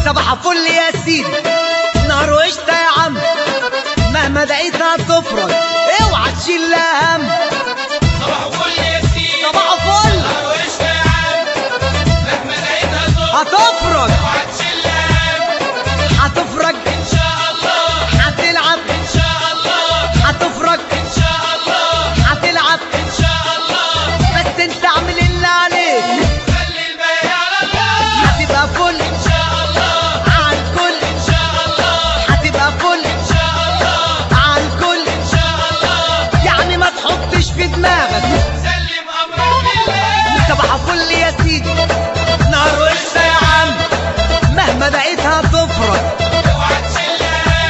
صباح فل يا سيدي، نهار وقشطة يا عم، مهما دقيتها تفرج اوعى تشيل هم. صباح فل يا سيدي، صباح فل، نهار وقشطة يا عم، مهما دقيتها هتفرج اوعى تشيل هم. هتفرج ان شاء الله، هتلعب ان شاء الله، هتفرج ان شاء الله، هتلعب ان شاء الله. بس انت اعمل اللي عليك، خلي الباقي على الله. هتبقى فل ان شاء الله، على الكل، ان شاء الله، هتبقى فل ان شاء الله، على الكل. ان شاء الله. يعني ما تحطش في دماغك، سلم امرك لله. صباح فل يا سيدي، نهار وقشطة يا عم، مهما دقيتها تفرج اوعى تشيل هم.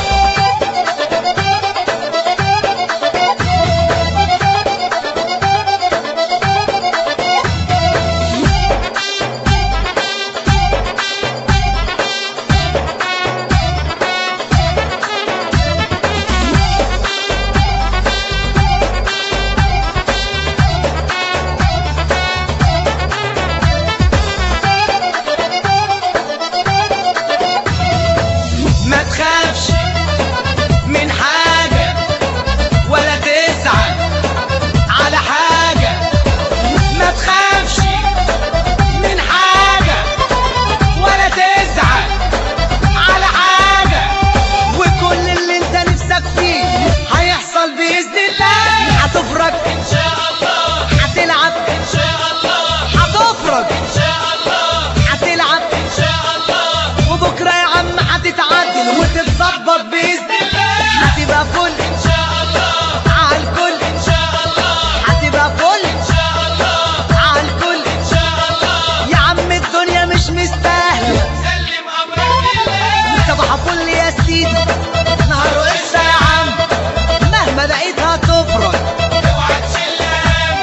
ما تخافش من حاجة ولا تزعل على حاجة، ما تخافش من حاجة ولا تزعل على حاجة، وكل اللي انت نفسك فيه هيحصل بإذن الله. هتفرج ان شاء الله، هتلعب ان شاء الله، هتفرج ان شاء الله، هتلعب، ان شاء الله. وبكرة يا عم هتتعدل وتتظبط بإذن الله. هتبقى فل ان شاء الله، على الكل، ان شاء الله، هتبقى فل ان شاء الله، على الكل. ان شاء الله. يا عم الدنيا مش مستاهلة، سلم امرك لله. صباح فل يا سيدي، نهار وقشطة يا عم، مهما دقيتها تفرج اوعى تشيل هم.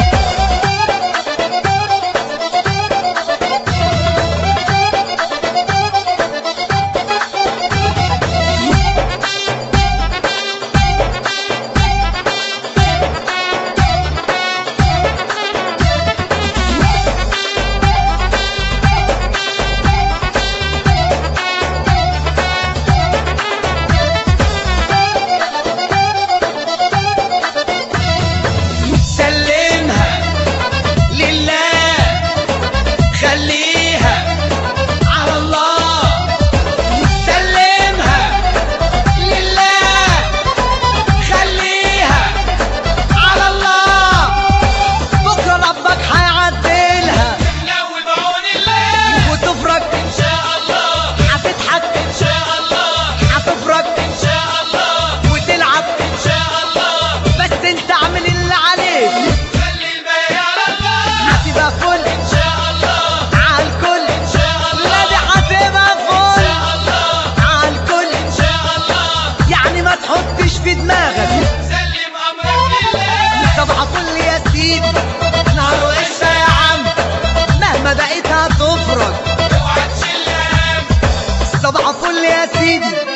سلمها لله، خليها على الله، سلمها لله، خليها على الله. بكرة ربك هيعدلها نوي بعون الله. وتفرج، ان شاء الله، هتضحك ان شاء الله، هتفرج ان شاء الله، وتلعب، ان شاء الله. بس انت اعمل اللي عليك. خلي الباقي على الله. هتبقى فل ان شاء الله، على الكل، ان شاء الله، لا دي هتبقى ان فل شاء الله، على الكل. ان شاء الله. يعني ما تحطش في دماغك، سلم امرك لله. صباح فل يا سيدي، نهار وقشطة يا عم، مهما دقيتها تفرج اوعى تشيل هم. صباح فل يا سيدي،